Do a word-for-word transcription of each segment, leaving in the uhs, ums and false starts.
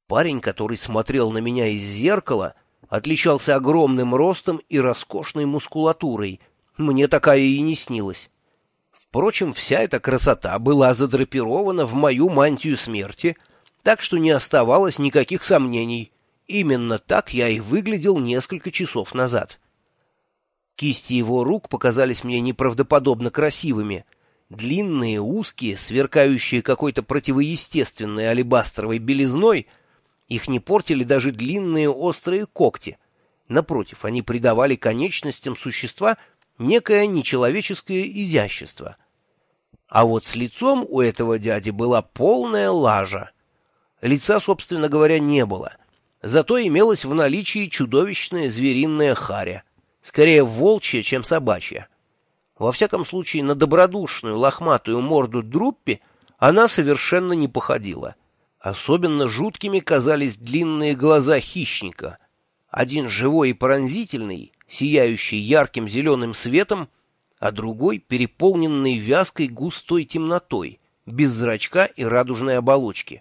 Парень, который смотрел на меня из зеркала, отличался огромным ростом и роскошной мускулатурой. Мне такая и не снилась. Впрочем, вся эта красота была задрапирована в мою мантию смерти, так что не оставалось никаких сомнений. Именно так я и выглядел несколько часов назад. Кисти его рук показались мне неправдоподобно красивыми. Длинные, узкие, сверкающие какой-то противоестественной алебастровой белизной. Их не портили даже длинные острые когти. Напротив, они придавали конечностям существа некое нечеловеческое изящество. А вот с лицом у этого дяди была полная лажа. Лица, собственно говоря, не было. Зато имелась в наличии чудовищная звериная харя. Скорее волчья, чем собачья. Во всяком случае, на добродушную лохматую морду Друппи она совершенно не походила. Особенно жуткими казались длинные глаза хищника. Один живой и пронзительный, сияющий ярким зеленым светом, а другой переполненный вязкой густой темнотой, без зрачка и радужной оболочки.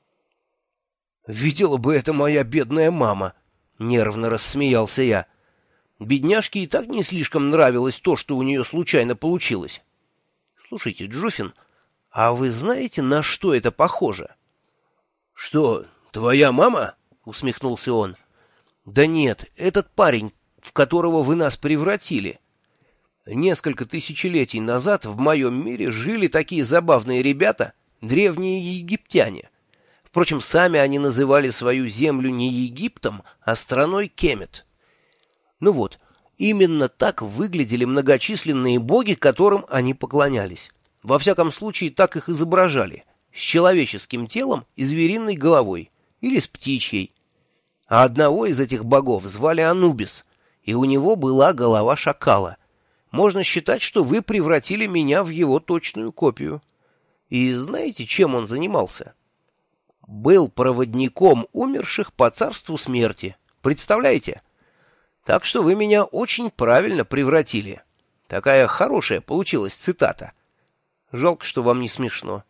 «Видела бы это моя бедная мама!» — нервно рассмеялся я. Бедняжке и так не слишком нравилось то, что у нее случайно получилось. «Слушайте, Джуффин, а вы знаете, на что это похоже?» «Что, твоя мама?» — усмехнулся он. «Да нет, этот парень, в которого вы нас превратили. Несколько тысячелетий назад в моем мире жили такие забавные ребята, древние египтяне. Впрочем, сами они называли свою землю не Египтом, а страной Кемет. Ну вот, именно так выглядели многочисленные боги, которым они поклонялись. Во всяком случае, так их изображали, с человеческим телом и звериной головой, или с птичьей. А одного из этих богов звали Анубис, и у него была голова шакала. Можно считать, что вы превратили меня в его точную копию. И знаете, чем он занимался? Был проводником умерших по царству смерти. Представляете? Так что вы меня очень правильно превратили. Такая хорошая получилась цитата. Жалко, что вам не смешно.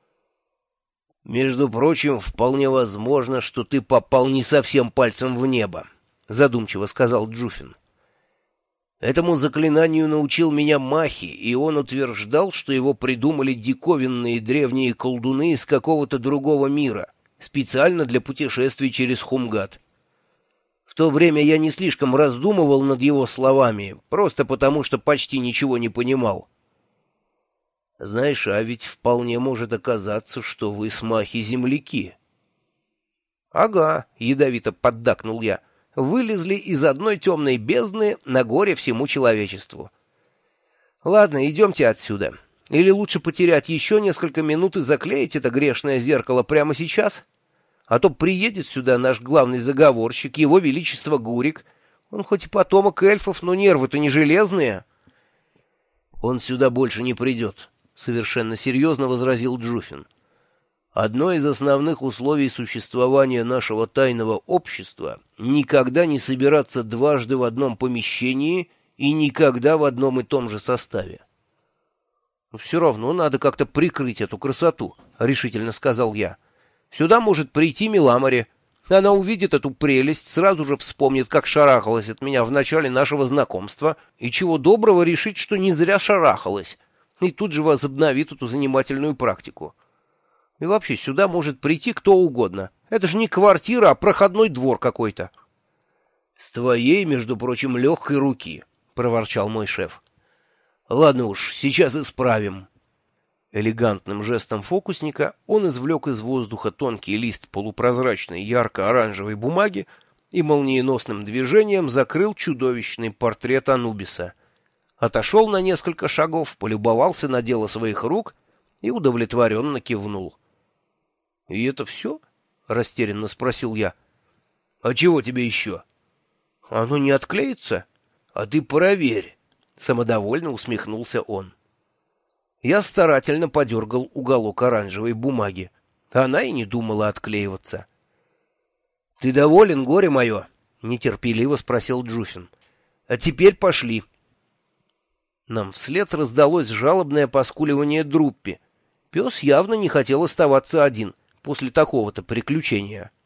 «Между прочим, вполне возможно, что ты попал не совсем пальцем в небо», — задумчиво сказал Джуффин. «Этому заклинанию научил меня Махи, и он утверждал, что его придумали диковинные древние колдуны из какого-то другого мира, специально для путешествий через Хумгат. В то время я не слишком раздумывал над его словами, просто потому что почти ничего не понимал. Знаешь, а ведь вполне может оказаться, что вы с Махи земляки». «Ага», — ядовито поддакнул я, — «вылезли из одной темной бездны на горе всему человечеству. Ладно, идемте отсюда. Или лучше потерять еще несколько минут и заклеить это грешное зеркало прямо сейчас? А то приедет сюда наш главный заговорщик, его величество Гурик. Он хоть и потомок эльфов, но нервы-то не железные». «Он сюда больше не придет», — совершенно серьезно возразил Джуффин. «Одно из основных условий существования нашего тайного общества — никогда не собираться дважды в одном помещении и никогда в одном и том же составе». «Все равно надо как-то прикрыть эту красоту», — решительно сказал я. «Сюда может прийти Миламари. Она увидит эту прелесть, сразу же вспомнит, как шарахалась от меня в начале нашего знакомства, и чего доброго решит, что не зря шарахалась, и тут же возобновит эту занимательную практику. И вообще сюда может прийти кто угодно. Это же не квартира, а проходной двор какой-то». «С твоей, между прочим, легкой руки», — проворчал мой шеф. «Ладно уж, сейчас исправим». Элегантным жестом фокусника он извлек из воздуха тонкий лист полупрозрачной ярко-оранжевой бумаги и молниеносным движением закрыл чудовищный портрет Анубиса. Отошел на несколько шагов, полюбовался на дело своих рук и удовлетворенно кивнул. — И это все? — растерянно спросил я. — А чего тебе еще? — Оно не отклеится? — А ты проверь! — самодовольно усмехнулся он. Я старательно подергал уголок оранжевой бумаги. Она и не думала отклеиваться. — Ты доволен, горе мое? — нетерпеливо спросил Джуффин. — А теперь пошли. Нам вслед раздалось жалобное поскуливание Друппи. Пес явно не хотел оставаться один после такого-то приключения.